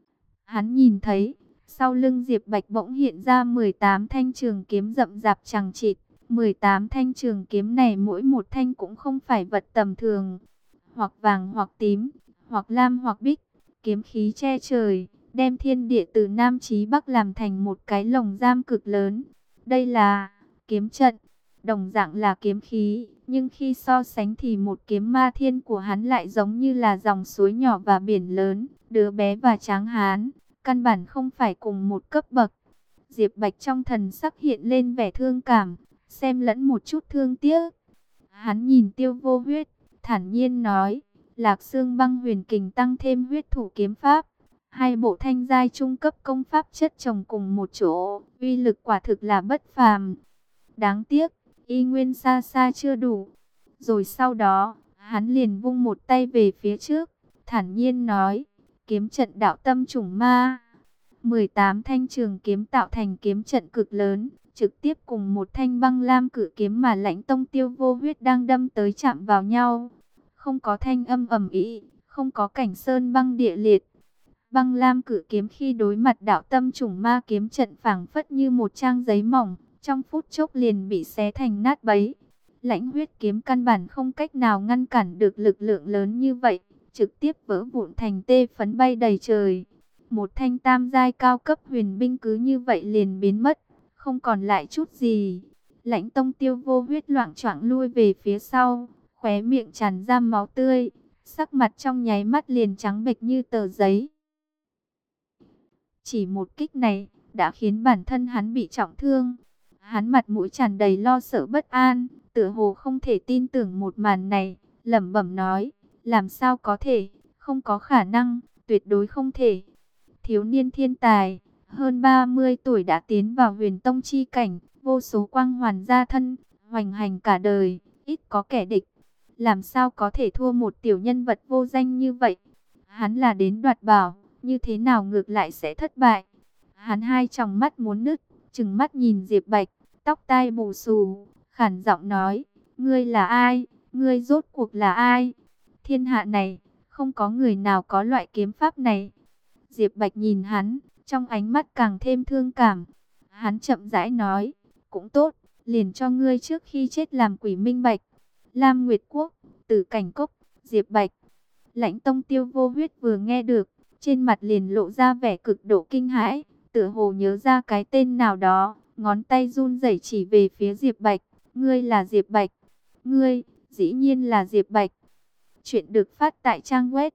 Hắn nhìn thấy, sau lưng Diệp Bạch bỗng hiện ra 18 thanh trường kiếm rậm rạp chằng chịt. 18 thanh trường kiếm này mỗi một thanh cũng không phải vật tầm thường. Hoặc vàng hoặc tím, hoặc lam hoặc bích, kiếm khí che trời, đem thiên địa từ Nam chí Bắc làm thành một cái lồng giam cực lớn. Đây là kiếm trận, đồng dạng là kiếm khí, nhưng khi so sánh thì một kiếm ma thiên của hắn lại giống như là dòng suối nhỏ và biển lớn, đứa bé và tráng hán, căn bản không phải cùng một cấp bậc. Diệp Bạch trong thần sắc hiện lên vẻ thương cảm, xem lẫn một chút thương tiếc. Hắn nhìn Tiêu Vô Huyết, thản nhiên nói, Lạc Xương Băng Huyền Kình tăng thêm huyết thủ kiếm pháp, hai bộ thanh giai trung cấp công pháp chất chồng cùng một chỗ, uy lực quả thực là bất phàm. Đáng tiếc, y nguyên xa xa chưa đủ. Rồi sau đó, hắn liền vung một tay về phía trước, thản nhiên nói, kiếm trận đạo tâm chủng ma. 18 thanh trường kiếm tạo thành kiếm trận cực lớn, trực tiếp cùng một thanh băng lam cử kiếm mà Lãnh Tông Tiêu Vô Huyết đang đâm tới chạm vào nhau. Không có thanh âm ầm ĩ, không có cảnh sơn băng địa liệt. Băng lam cử kiếm khi đối mặt đạo tâm chủng ma kiếm trận phảng phất như một trang giấy mỏng, trong phút chốc liền bị xé thành nát bấy. Lãnh huyết kiếm căn bản không cách nào ngăn cản được lực lượng lớn như vậy, trực tiếp vỡ vụn thành tê phấn bay đầy trời. Một thanh tam giai cao cấp huyền binh cứ như vậy liền biến mất, không còn lại chút gì. Lãnh Tông Tiêu Vô Huyết loạng choạng lui về phía sau, khóe miệng tràn ra máu tươi, sắc mặt trong nháy mắt liền trắng bệch như tờ giấy. Chỉ một kích này đã khiến bản thân hắn bị trọng thương. Hắn mặt mũi tràn đầy lo sợ bất an, tựa hồ không thể tin tưởng một màn này, lẩm bẩm nói, làm sao có thể, không có khả năng, tuyệt đối không thể. Thiếu niên thiên tài, hơn 30 tuổi đã tiến vào huyền tông chi cảnh, vô số quang hoàn gia thân, hoành hành cả đời, ít có kẻ địch. Làm sao có thể thua một tiểu nhân vật vô danh như vậy? Hắn là đến đoạt bảo, như thế nào ngược lại sẽ thất bại? Hắn hai tròng mắt muốn nứt, trừng mắt nhìn Diệp Bạch, tóc tai bù xù, khản giọng nói, ngươi là ai? Ngươi rốt cuộc là ai? Thiên hạ này, không có người nào có loại kiếm pháp này. Diệp Bạch nhìn hắn, trong ánh mắt càng thêm thương cảm. Hắn chậm rãi nói, cũng tốt, liền cho ngươi trước khi chết làm quỷ minh bạch. Lam Nguyệt Quốc, Tử Cảnh Cốc, Diệp Bạch. Lãnh Tông Tiêu Vô Huyết vừa nghe được, trên mặt liền lộ ra vẻ cực độ kinh hãi, tựa hồ nhớ ra cái tên nào đó, ngón tay run rẩy chỉ về phía Diệp Bạch. Ngươi là Diệp Bạch. Ngươi, dĩ nhiên là Diệp Bạch. Chuyện được phát tại trang web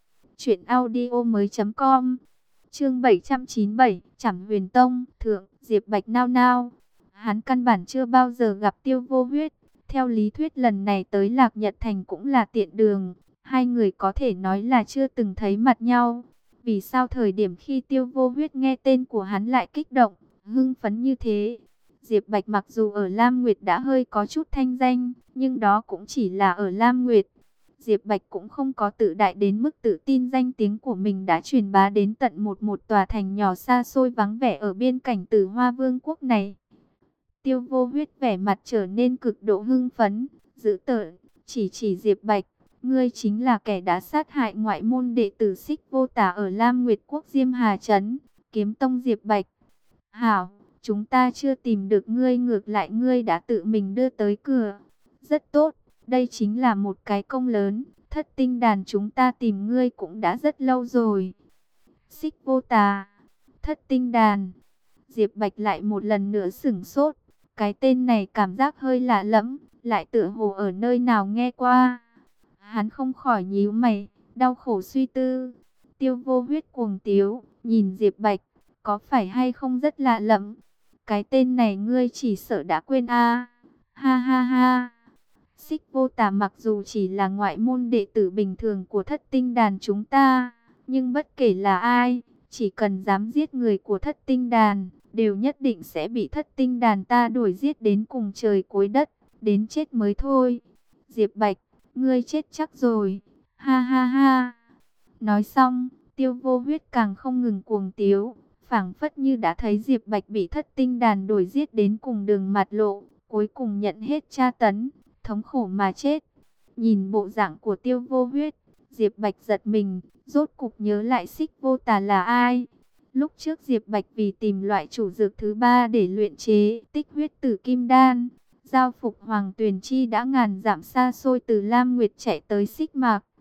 truyệnaudiomoi.com. Chương 797, Trảm Huyền Tông, thượng, Diệp Bạch nao nao. Hắn căn bản chưa bao giờ gặp Tiêu Vô Huyết. Theo lý thuyết lần này tới Lạc Nhật Thành cũng là tiện đường, hai người có thể nói là chưa từng thấy mặt nhau. Vì sao thời điểm khi Tiêu Vô Huyết nghe tên của hắn lại kích động, hưng phấn như thế? Diệp Bạch mặc dù ở Lam Nguyệt đã hơi có chút thanh danh, nhưng đó cũng chỉ là ở Lam Nguyệt. Diệp Bạch cũng không có tự đại đến mức tự tin danh tiếng của mình đã truyền bá đến tận một tòa thành nhỏ xa xôi vắng vẻ ở biên cảnh Tử Hoa Vương quốc này. Tiêu Vô Huyết vẻ mặt trở nên cực độ hưng phấn, dữ tợn, chỉ Diệp Bạch, ngươi chính là kẻ đã sát hại ngoại môn đệ tử Xích Vô Tả ở Lam Nguyệt Quốc Diêm Hà Trấn, Kiếm Tông Diệp Bạch. Hảo, chúng ta chưa tìm được ngươi, ngược lại ngươi đã tự mình đưa tới cửa. Rất tốt, đây chính là một cái công lớn, Thất Tinh Đàn chúng ta tìm ngươi cũng đã rất lâu rồi. Xích Vô Tà, Thất Tinh Đàn. Diệp Bạch lại một lần nữa sửng sốt, cái tên này cảm giác hơi lạ lẫm, lại tựa hồ ở nơi nào nghe qua. Hắn không khỏi nhíu mày, đau khổ suy tư. Tiêu Vô Huyết cuồng tiếu, nhìn Diệp Bạch, có phải hay không rất lạ lẫm? Cái tên này ngươi chỉ sợ đã quên a. Ha ha ha. Xích Vô Tà mặc dù chỉ là ngoại môn đệ tử bình thường của Thất Tinh Đàn chúng ta, nhưng bất kể là ai, chỉ cần dám giết người của Thất Tinh Đàn, đều nhất định sẽ bị Thất Tinh Đàn ta đuổi giết đến cùng trời cuối đất, đến chết mới thôi. Diệp Bạch, ngươi chết chắc rồi. Ha ha ha. Nói xong, Tiêu Vô Huyết càng không ngừng cuồng tiếu, phảng phất như đã thấy Diệp Bạch bị Thất Tinh Đàn đuổi giết đến cùng đường mạt lộ, cuối cùng nhận hết tra tấn, thống khổ mà chết. Nhìn bộ dạng của Tiêu Vô Huyết, Diệp Bạch giật mình, rốt cục nhớ lại Xích Vô Tà là ai. Lúc trước Diệp Bạch vì tìm loại chủ dược thứ ba để luyện chế Tích Huyết Tử Kim Đan, giao phục Hoàng Tuyền Chi đã ngàn dặm xa xôi từ Lam Nguyệt chạy tới Xích Mạc.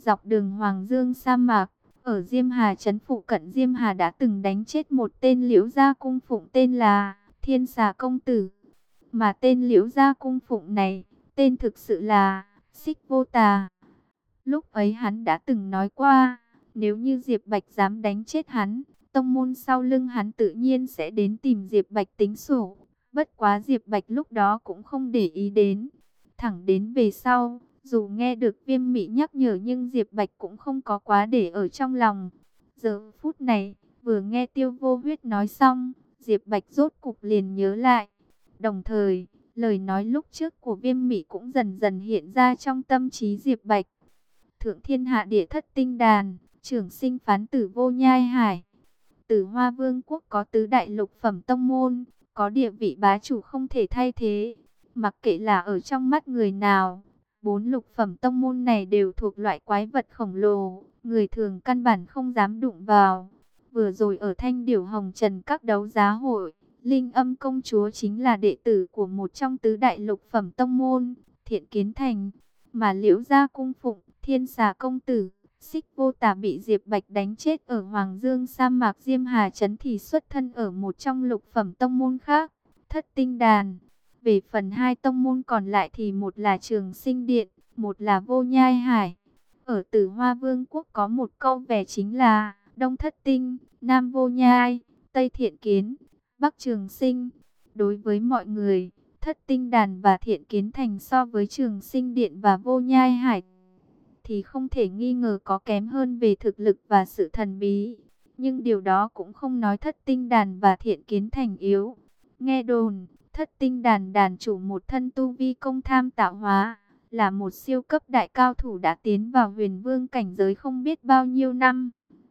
Dọc đường Hoàng Dương sa mạc, ở Diêm Hà trấn phụ cận Diêm Hà đã từng đánh chết một tên Liễu gia cung phụng tên là Thiên Xà công tử. Mà tên Liễu gia cung phụng này, tên thực sự là Xích Vô Tà. Lúc ấy hắn đã từng nói qua, nếu như Diệp Bạch dám đánh chết hắn, tông môn sau lưng hắn tự nhiên sẽ đến tìm Diệp Bạch tính sổ. Bất quá Diệp Bạch lúc đó cũng không để ý đến. Thẳng đến về sau, dù nghe được Viêm Mị nhắc nhở nhưng Diệp Bạch cũng không có quá để ở trong lòng. Giờ phút này, vừa nghe Tiêu Vô Huyết nói xong, Diệp Bạch rốt cục liền nhớ lại. Đồng thời, lời nói lúc trước của Viêm Mị cũng dần dần hiện ra trong tâm trí Diệp Bạch. Thượng thiên hạ địa thất tinh đàn, trưởng sinh phán tử vô nhai hải. Tử Hoa Vương quốc có tứ đại lục phẩm tông môn, có địa vị bá chủ không thể thay thế. Mặc kệ là ở trong mắt người nào, bốn lục phẩm tông môn này đều thuộc loại quái vật khổng lồ, người thường căn bản không dám đụng vào. Vừa rồi ở Thanh Điểu Hồng Trần các đấu giá hội, Linh Âm công chúa chính là đệ tử của một trong tứ đại lục phẩm tông môn, Thiện Kiến Thành, mà Liễu gia cung phụng Thiên Xà công tử Xích Vô Tà bị Diệp Bạch đánh chết ở Hoàng Dương sa mạc Diêm Hà trấn thì xuất thân ở một trong lục phẩm tông môn khác, Thất Tinh Đàn. Về phần hai tông môn còn lại thì một là Trường Sinh Điện, một là Vô Nhai Hải. Ở Tử Hoa Vương quốc có một câu vẻ chính là Đông Thất Tinh, Nam Vô Nhai, Tây Thiện Kiến, Bắc Trường Sinh. Đối với mọi người, Thất Tinh Đàn và Thiện Kiến Thành so với Trường Sinh Điện và Vô Nhai Hải thì không thể nghi ngờ có kém hơn về thực lực và sự thần bí. Nhưng điều đó cũng không nói Thất Tinh Đàn và Thiện Kiến Thành yếu. Nghe đồn, Thất Tinh Đàn đàn chủ một thân tu vi công tham tạo hóa, là một siêu cấp đại cao thủ đã tiến vào huyền vương cảnh giới không biết bao nhiêu năm.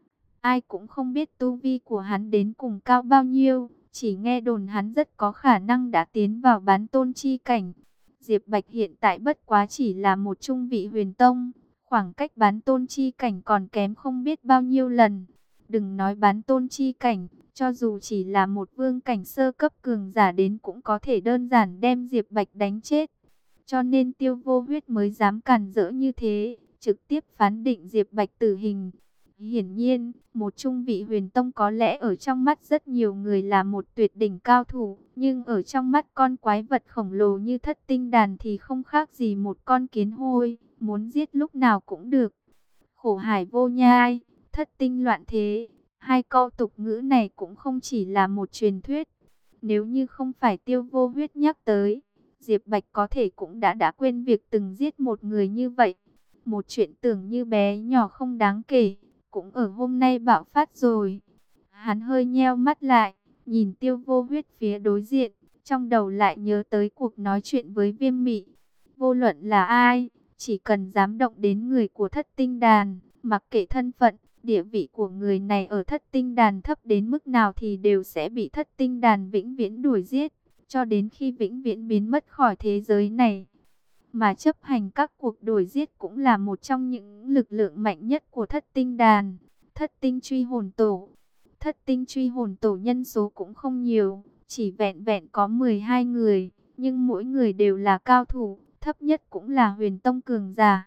Ai cũng không biết tu vi của hắn đến cùng cao bao nhiêu, chỉ nghe đồn hắn rất có khả năng đã tiến vào bán tôn chi cảnh. Diệp Bạch hiện tại bất quá chỉ là một trung vị huyền tông, khoảng cách bán tôn chi cảnh còn kém không biết bao nhiêu lần. Đừng nói bán tôn chi cảnh, cho dù chỉ là một vương cảnh sơ cấp cường giả đến cũng có thể đơn giản đem Diệp Bạch đánh chết. Cho nên Tiêu Vô Huyết mới dám càn rỡ như thế, trực tiếp phán định Diệp Bạch tử hình. Hiển nhiên, một trung vị huyền tông có lẽ ở trong mắt rất nhiều người là một tuyệt đỉnh cao thủ, nhưng ở trong mắt con quái vật khổng lồ như Thất Tinh Đàn thì không khác gì một con kiến hôi, muốn giết lúc nào cũng được. Khổ hải vô nhai, thất tinh loạn thế, hai câu tục ngữ này cũng không chỉ là một truyền thuyết. Nếu như không phải Tiêu Vô Huyết nhắc tới, Diệp Bạch có thể cũng đã quên việc từng giết một người như vậy. Một chuyện tưởng như bé nhỏ không đáng kể, cũng ở hôm nay bạo phát rồi. Hắn hơi nheo mắt lại, nhìn Tiêu Vô Huyết phía đối diện, trong đầu lại nhớ tới cuộc nói chuyện với Viêm Mị. Vô luận là ai, chỉ cần dám động đến người của Thất Tinh Đàn, mặc kệ thân phận, địa vị của người này ở Thất Tinh Đàn thấp đến mức nào thì đều sẽ bị Thất Tinh Đàn vĩnh viễn đuổi giết, cho đến khi vĩnh viễn biến mất khỏi thế giới này. Mà chấp hành các cuộc đuổi giết cũng là một trong những lực lượng mạnh nhất của Thất Tinh Đàn. Thất Tinh Truy Hồn Tổ. Thất Tinh Truy Hồn Tổ nhân số cũng không nhiều, chỉ vẹn vẹn có 12 người, nhưng mỗi người đều là cao thủ, thấp nhất cũng là huyền tông cường giả.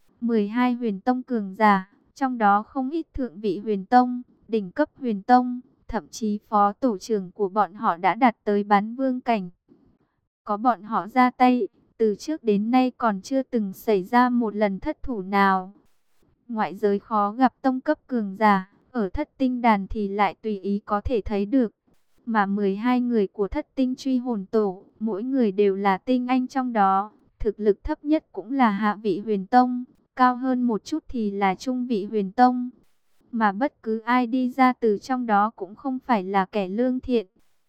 12 huyền tông cường giả, trong đó không ít thượng vị huyền tông, đỉnh cấp huyền tông, thậm chí phó tổ trưởng của bọn họ đã đạt tới bán vương cảnh. Có bọn họ ra tay, từ trước đến nay còn chưa từng xảy ra một lần thất thủ nào. Ngoại giới khó gặp tông cấp cường giả, ở Thất Tinh Đàn thì lại tùy ý có thể thấy được. Mà 12 người của Thất Tinh Truy Hồn Tổ, mỗi người đều là tinh anh trong đó. Thực lực thấp nhất cũng là hạ vị huyền tông, cao hơn một chút thì là trung vị huyền tông. Mà bất cứ ai đi ra từ trong đó cũng không phải là kẻ lương thiện.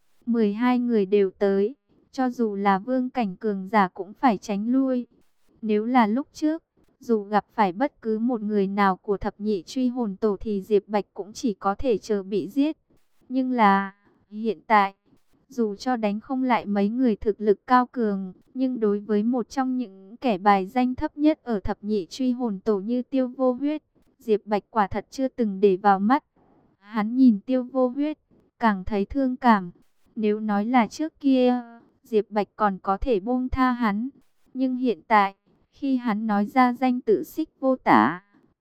12 người đều tới, cho dù là vương cảnh cường giả cũng phải tránh lui. Nếu là lúc trước, dù gặp phải bất cứ một người nào của thập nhị truy hồn tổ thì Diệp Bạch cũng chỉ có thể chờ bị giết. Nhưng là, hiện tại, dù cho đánh không lại mấy người thực lực cao cường, nhưng đối với một trong những kẻ bài danh thấp nhất ở thập nhị truy hồn tổ như Tiêu Vô Huyết, Diệp Bạch quả thật chưa từng để vào mắt. Hắn nhìn Tiêu Vô Huyết, càng thấy thương cảm. Nếu nói là trước kia, Diệp Bạch còn có thể buông tha hắn. Nhưng hiện tại, khi hắn nói ra danh tự Xích Vô Tả,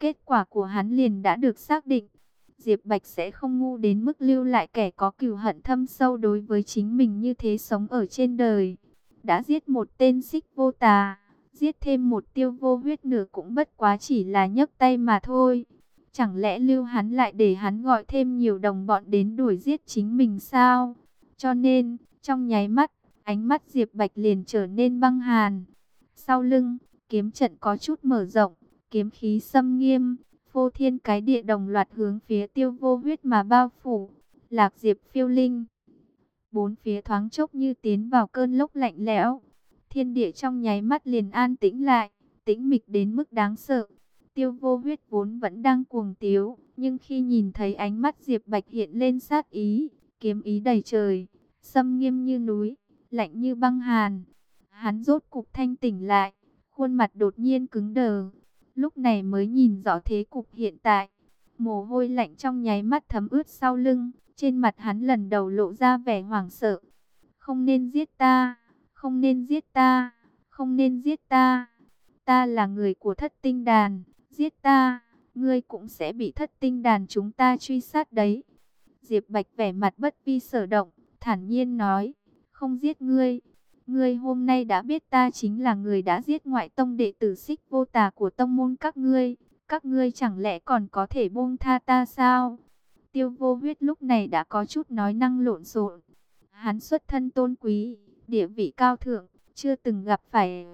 kết quả của hắn liền đã được xác định. Diệp Bạch sẽ không ngu đến mức lưu lại kẻ có cừu hận thâm sâu đối với chính mình như thế sống ở trên đời. Đã giết một tên Xích Vô Tà, giết thêm một Tiêu Vô Huyết nữa cũng bất quá chỉ là nhấc tay mà thôi. Chẳng lẽ lưu hắn lại để hắn gọi thêm nhiều đồng bọn đến đuổi giết chính mình sao? Cho nên, trong nháy mắt, ánh mắt Diệp Bạch liền trở nên băng hàn. Sau lưng, kiếm trận có chút mở rộng, kiếm khí xâm nghiêm, phô thiên cái địa đồng loạt hướng phía Tiêu Vô Huyết mà bao phủ. Lạc Diệp phiêu linh. Bốn phía thoáng chốc như tiến vào cơn lốc lạnh lẽo. Thiên địa trong nháy mắt liền an tĩnh lại, tĩnh mịch đến mức đáng sợ. Tiêu Vô Huyết vốn vẫn đang cuồng tiếu, nhưng khi nhìn thấy ánh mắt Diệp Bạch hiện lên sát ý, kiếm ý đầy trời, xâm nghiêm như núi, lạnh như băng hàn. Hắn rốt cục thanh tỉnh lại, khuôn mặt đột nhiên cứng đờ. Lúc này mới nhìn rõ thế cục hiện tại. Mồ hôi lạnh trong nháy mắt thấm ướt sau lưng, trên mặt hắn lần đầu lộ ra vẻ hoảng sợ. Không nên giết ta, không nên giết ta, không nên giết ta. Ta là người của Thất Tinh Đàn, giết ta, ngươi cũng sẽ bị Thất Tinh Đàn chúng ta truy sát đấy. Diệp Bạch vẻ mặt bất vi sở động, thản nhiên nói, không giết ngươi. Ngươi hôm nay đã biết ta chính là người đã giết ngoại tông đệ tử Xích Vô Tà của tông môn các ngươi chẳng lẽ còn có thể buông tha ta sao? Tiêu Vô Huyết lúc này đã có chút nói năng lộn xộn. Hắn xuất thân tôn quý, địa vị cao thượng, chưa từng gặp phải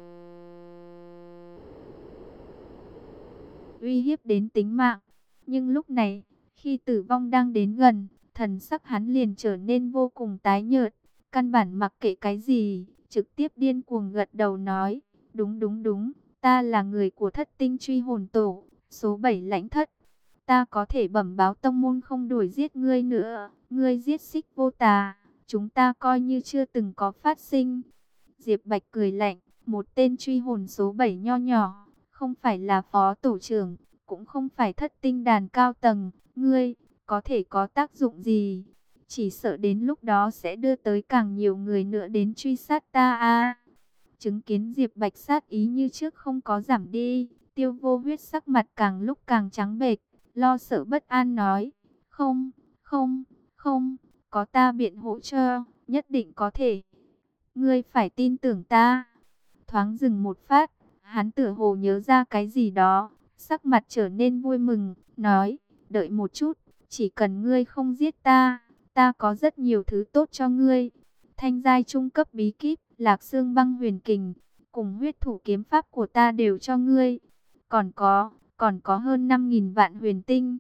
uy hiếp đến tính mạng. Nhưng lúc này, khi tử vong đang đến gần, thần sắc hắn liền trở nên vô cùng tái nhợt, căn bản mặc kệ cái gì, trực tiếp điên cuồng gật đầu nói, đúng đúng đúng, ta là người của Thất Tinh Truy Hồn Tổ, số 7 lãnh thất. Ta có thể bẩm báo tông môn không đuổi giết ngươi nữa, ngươi giết Xích Vô Tà, chúng ta coi như chưa từng có phát sinh. Diệp Bạch cười lạnh, một tên truy hồn số 7 nho nhỏ, không phải là phó tổ trưởng, cũng không phải Thất Tinh Đàn cao tầng, ngươi có thể có tác dụng gì? Chỉ sợ đến lúc đó sẽ đưa tới càng nhiều người nữa đến truy sát ta a. Chứng kiến Diệp Bạch sát ý như trước không có giảm đi, Tiêu Vô Huyết sắc mặt càng lúc càng trắng bệch, lo sợ bất an nói, không, không, không, có ta biện hộ cho, nhất định có thể. Ngươi phải tin tưởng ta. Thoáng dừng một phát, hắn tựa hồ nhớ ra cái gì đó, sắc mặt trở nên vui mừng, nói, đợi một chút, chỉ cần ngươi không giết ta, ta có rất nhiều thứ tốt cho ngươi. Thanh giai trung cấp bí kíp, Lạc Xương Băng Huyền Kình, cùng huyết thủ kiếm pháp của ta đều cho ngươi. Còn có hơn 5.000 vạn huyền tinh,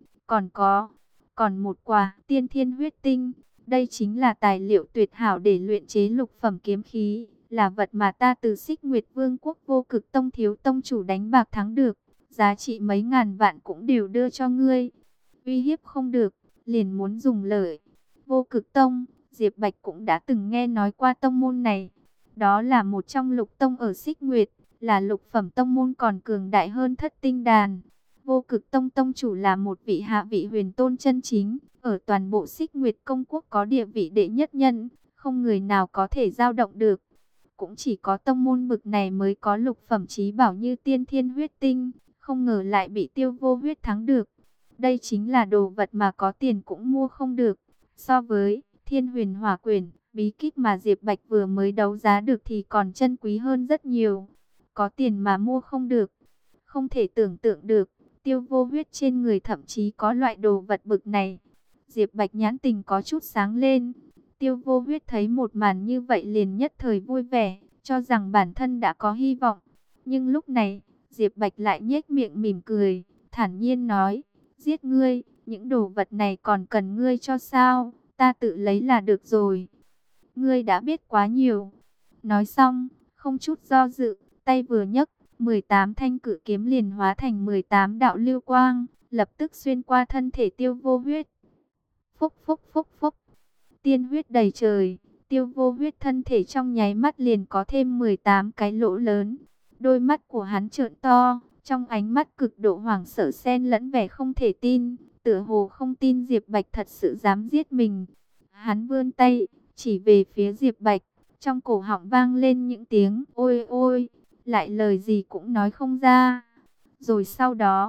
còn một quả tiên thiên huyết tinh. Đây chính là tài liệu tuyệt hảo để luyện chế lục phẩm kiếm khí, là vật mà ta từ Xích Nguyệt Vương quốc Vô Cực Tông thiếu tông chủ đánh bạc thắng được, giá trị mấy ngàn vạn cũng đều đưa cho ngươi. Uy hiếp không được, liền muốn dùng lợi. Vô Cực Tông, Diệp Bạch cũng đã từng nghe nói qua tông môn này. Đó là một trong lục tông ở Xích Nguyệt, là lục phẩm tông môn còn cường đại hơn Thất Tinh Đàn. Vô Cực Tông tông chủ là một vị hạ vị huyền tôn chân chính, ở toàn bộ Xích Nguyệt công quốc có địa vị đệ nhất nhân, không người nào có thể dao động được. Cũng chỉ có tông môn bực này mới có lục phẩm chí bảo như tiên thiên huyết tinh, không ngờ lại bị Tiêu Vô Huyết thắng được. Đây chính là đồ vật mà có tiền cũng mua không được. So với Thiên Huyền Hỏa Quyển, bí kíp mà Diệp Bạch vừa mới đấu giá được thì còn chân quý hơn rất nhiều. Có tiền mà mua không được. Không thể tưởng tượng được, Tiêu Vô Huyết trên người thậm chí có loại đồ vật bực này. Diệp Bạch nhãn tình có chút sáng lên. Tiêu Vô Huyết thấy một màn như vậy liền nhất thời vui vẻ, cho rằng bản thân đã có hy vọng. Nhưng lúc này, Diệp Bạch lại nhếch miệng mỉm cười, thản nhiên nói, giết ngươi, những đồ vật này còn cần ngươi cho sao, ta tự lấy là được rồi. Ngươi đã biết quá nhiều. Nói xong, không chút do dự, tay vừa nhấc, 18 thanh cử kiếm liền hóa thành 18 đạo lưu quang, lập tức xuyên qua thân thể Tiêu Vô Huyết. Phúc phúc phúc phúc, tiên huyết đầy trời, Tiêu Vô Huyết thân thể trong nháy mắt liền có thêm 18 cái lỗ lớn. Đôi mắt của hắn trợn to, trong ánh mắt cực độ hoảng sợ xen lẫn vẻ không thể tin, tựa hồ không tin Diệp Bạch thật sự dám giết mình. Hắn vươn tay, chỉ về phía Diệp Bạch, trong cổ họng vang lên những tiếng ôi ôi, lại lời gì cũng nói không ra. Rồi sau đó,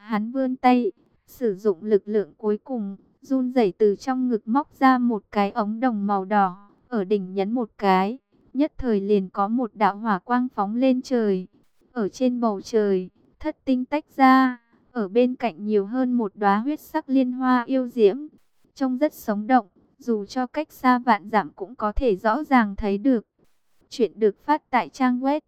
Hắn vươn tay, sử dụng lực lượng cuối cùng, run rẩy từ trong ngực móc ra một cái ống đồng màu đỏ, ở đỉnh nhấn một cái, nhất thời liền có một đạo hỏa quang phóng lên trời. Ở trên bầu trời, thất tinh tách ra, ở bên cạnh nhiều hơn một đóa huyết sắc liên hoa yêu diễm, trông rất sống động, dù cho cách xa vạn dặm cũng có thể rõ ràng thấy được. Chuyện được phát tại trang web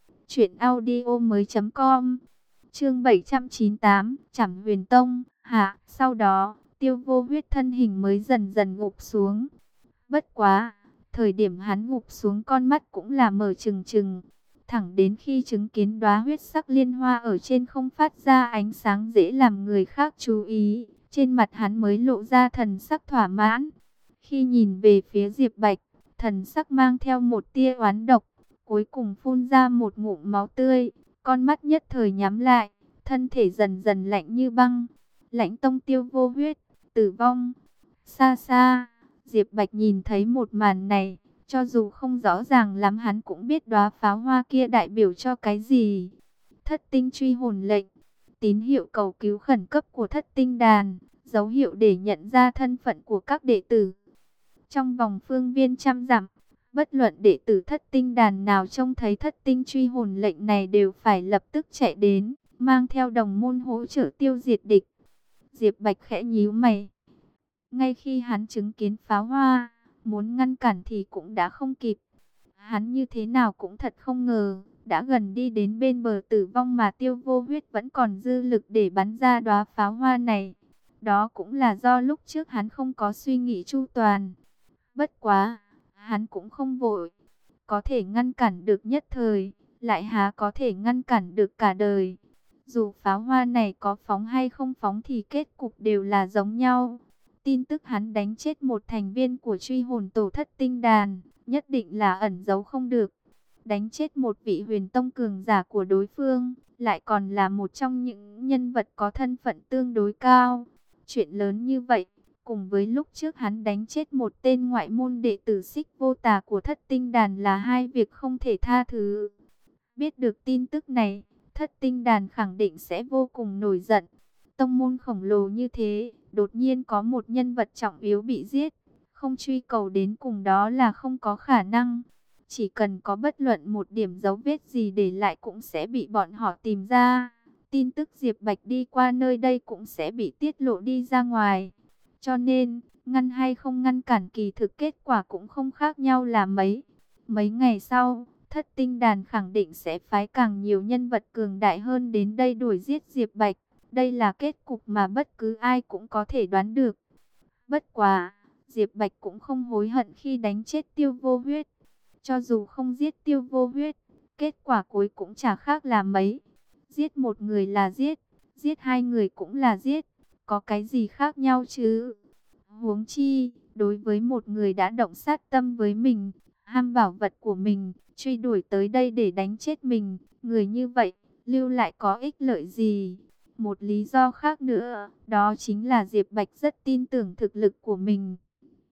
truyệnaudiomoi.com. Chương 798, Trảm Huyền Tông hạ. Sau đó, Tiêu Vô Huyết thân hình mới dần dần ngụp xuống. Bất quá, thời điểm hắn ngụp xuống con mắt cũng là mở trừng trừng, thẳng đến khi chứng kiến đóa huyết sắc liên hoa ở trên không phát ra ánh sáng dễ làm người khác chú ý, trên mặt hắn mới lộ ra thần sắc thỏa mãn. Khi nhìn về phía Diệp Bạch, thần sắc mang theo một tia oán độc, cuối cùng phun ra một ngụm máu tươi, con mắt nhất thời nhắm lại, thân thể dần dần lạnh như băng. Lãnh Tông Tiêu Vô Huyết tử vong. Xa xa, Diệp Bạch nhìn thấy một màn này, cho dù không rõ ràng lắm hắn cũng biết đóa pháo hoa kia đại biểu cho cái gì. Thất tinh truy hồn lệnh, tín hiệu cầu cứu khẩn cấp của thất tinh đàn, dấu hiệu để nhận ra thân phận của các đệ tử. Trong vòng phương viên trăm dặm, bất luận đệ tử thất tinh đàn nào trông thấy thất tinh truy hồn lệnh này đều phải lập tức chạy đến, mang theo đồng môn hỗ trợ tiêu diệt địch. Diệp Bạch khẽ nhíu mày. Ngay khi hắn chứng kiến pháo hoa, muốn ngăn cản thì cũng đã không kịp. Hắn như thế nào cũng thật không ngờ, đã gần đi đến bên bờ tử vong mà Tiêu Vô Huyết vẫn còn dư lực để bắn ra đóa pháo hoa này. Đó cũng là do lúc trước hắn không có suy nghĩ chu toàn. Bất quá, hắn cũng không vội. Có thể ngăn cản được nhất thời, lại há có thể ngăn cản được cả đời. Dù pháo hoa này có phóng hay không phóng thì kết cục đều là giống nhau. Tin tức hắn đánh chết một thành viên của truy hồn tổ thất tinh đàn, nhất định là ẩn giấu không được. Đánh chết một vị huyền tông cường giả của đối phương, lại còn là một trong những nhân vật có thân phận tương đối cao. Chuyện lớn như vậy, cùng với lúc trước hắn đánh chết một tên ngoại môn đệ tử Xích Vô Tà của thất tinh đàn là hai việc không thể tha thứ. Biết được tin tức này, thất tinh đàn khẳng định sẽ vô cùng nổi giận. Tông môn khổng lồ như thế, đột nhiên có một nhân vật trọng yếu bị giết, không truy cầu đến cùng đó là không có khả năng. Chỉ cần có bất luận một điểm dấu vết gì để lại cũng sẽ bị bọn họ tìm ra. Tin tức Diệp Bạch đi qua nơi đây cũng sẽ bị tiết lộ đi ra ngoài. Cho nên, ngăn hay không ngăn cản kỳ thực kết quả cũng không khác nhau là mấy. Mấy ngày sau, thất tinh đàn khẳng định sẽ phái càng nhiều nhân vật cường đại hơn đến đây đuổi giết Diệp Bạch. Đây là kết cục mà bất cứ ai cũng có thể đoán được. Bất quá, Diệp Bạch cũng không hối hận khi đánh chết Tiêu Vô Huyết. Cho dù không giết Tiêu Vô Huyết, kết quả cuối cũng chả khác là mấy. Giết một người là giết, giết hai người cũng là giết. Có cái gì khác nhau chứ? Huống chi, đối với một người đã động sát tâm với mình, ham bảo vật của mình, truy đuổi tới đây để đánh chết mình, người như vậy, lưu lại có ích lợi gì? Một lý do khác nữa, đó chính là Diệp Bạch rất tin tưởng thực lực của mình.